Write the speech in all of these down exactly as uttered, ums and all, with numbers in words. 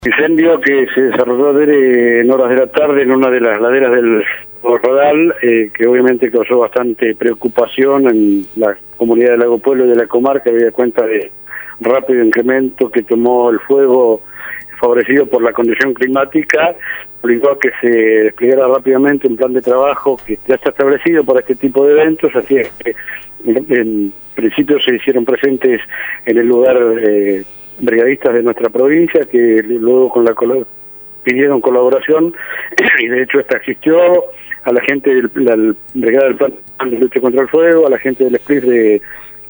Incendio que se desarrolló ayer en horas de la tarde en una de las laderas del Rodal, eh, que obviamente causó bastante preocupación en la comunidad de Lago Puelo y de la comarca, habida cuenta de rápido incremento que tomó el fuego favorecido por la condición climática, obligó a que se desplegara rápidamente un plan de trabajo que ya está establecido para este tipo de eventos, así es que en, en principio se hicieron presentes en el lugar eh, brigadistas de nuestra provincia que luego con la pidieron colaboración y de hecho esta existió, a la gente de la brigada del plan de lucha contra el fuego, a la gente del S P R I de,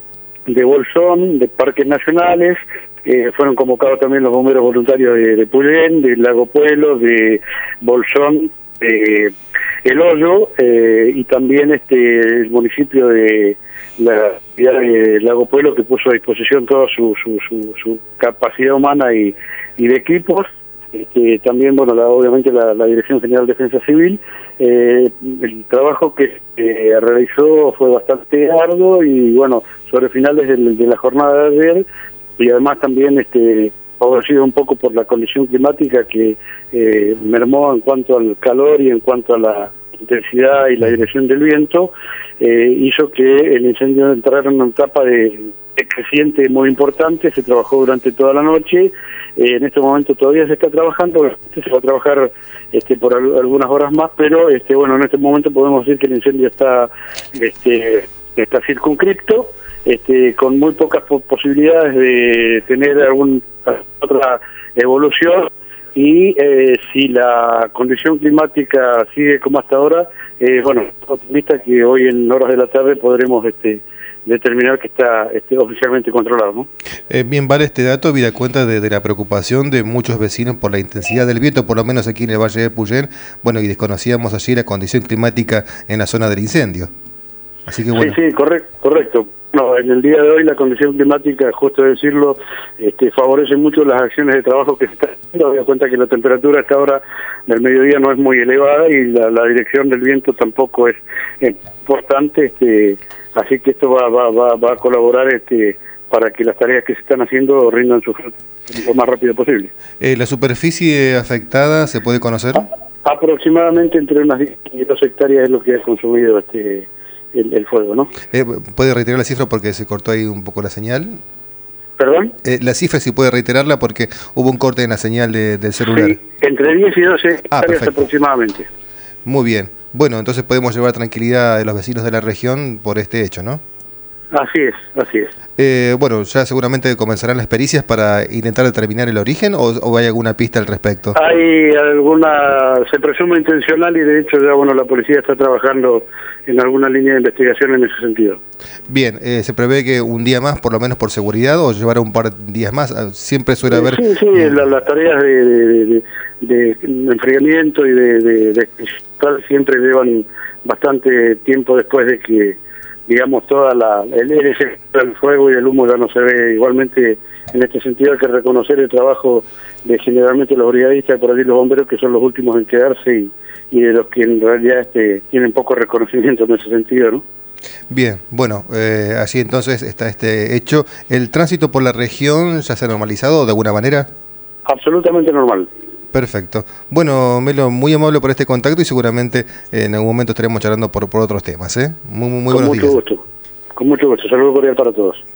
de Bolsón, de Parques Nacionales, eh, fueron convocados también los bomberos voluntarios de, de Puyén, de Lago Puelo, de Bolsón, de El Hoyo, eh, y también este el municipio de la ciudad de Lago Puelo, que puso a disposición toda su, su, su, su capacidad humana y, y de equipos. Este, también, bueno, la, obviamente la, la Dirección General de Defensa Civil. Eh, el trabajo que eh, realizó fue bastante arduo y, bueno, sobre finales de, de la jornada de ayer, y además también este favorecido un poco por la condición climática que eh, mermó en cuanto al calor y en cuanto a la intensidad y la dirección del viento, eh, hizo que el incendio entrara en una etapa de, de creciente muy importante. Se trabajó durante toda la noche, eh, en este momento todavía se está trabajando, se va a trabajar este, por al, algunas horas más, pero este, bueno, en este momento podemos decir que el incendio está, este, está circunscripto, este, con muy pocas po posibilidades de tener alguna otra evolución. Y eh, si la condición climática sigue como hasta ahora, eh, bueno, optimista que hoy en horas de la tarde podremos este, determinar que está este, oficialmente controlado, ¿no? Eh, bien, vale este dato, habida cuenta de, de la preocupación de muchos vecinos por la intensidad del viento, por lo menos aquí en el Valle de Puyén, bueno, y desconocíamos allí la condición climática en la zona del incendio. Así que bueno. Sí, sí, correcto, correcto. No, en el día de hoy la condición climática, justo decirlo, este, favorece mucho las acciones de trabajo que se están haciendo. Había cuenta que la temperatura a esta hora del mediodía no es muy elevada y la, la dirección del viento tampoco es eh, importante, este, así que esto va, va, va, va a colaborar este, para que las tareas que se están haciendo rindan su fruto lo más rápido posible. Eh, ¿La superficie afectada se puede conocer? A, aproximadamente entre unas diez y dos hectáreas es lo que ha consumido este El, el fuego, ¿no? Eh, ¿Puede reiterar la cifra porque se cortó ahí un poco la señal? ¿Perdón? Eh, la cifra sí puede reiterarla porque hubo un corte en la señal de, del celular. Sí, entre diez y doce ah, hectáreas aproximadamente. Muy bien. Bueno, entonces podemos llevar tranquilidad de los vecinos de la región por este hecho, ¿no? Así es, así es. Eh, bueno, ya seguramente comenzarán las pericias para intentar determinar el origen, o, o hay alguna pista al respecto. Hay alguna, se presume intencional y de hecho ya bueno la policía está trabajando en alguna línea de investigación en ese sentido. Bien, eh, ¿se prevé que un día más, por lo menos por seguridad, o llevará un par de días más? Siempre suele haber... Sí, sí, mm. la, las tareas de, de, de, de enfriamiento y de, de, de siempre llevan bastante tiempo después de que digamos, toda la el, el fuego y el humo ya no se ve. Igualmente, en este sentido hay que reconocer el trabajo de generalmente los brigadistas, por allí los bomberos, que son los últimos en quedarse y, y de los que en realidad este, tienen poco reconocimiento en ese sentido, ¿no? Bien, bueno, eh, así entonces está este hecho. ¿El tránsito por la región ya se ha normalizado de alguna manera? Absolutamente normal. Perfecto. Bueno, Melo, muy amable por este contacto y seguramente eh, en algún momento estaremos charlando por, por otros temas, ¿eh? Muy, muy, muy buenos días. Con mucho gusto. Con mucho gusto. Saludos cordial para todos.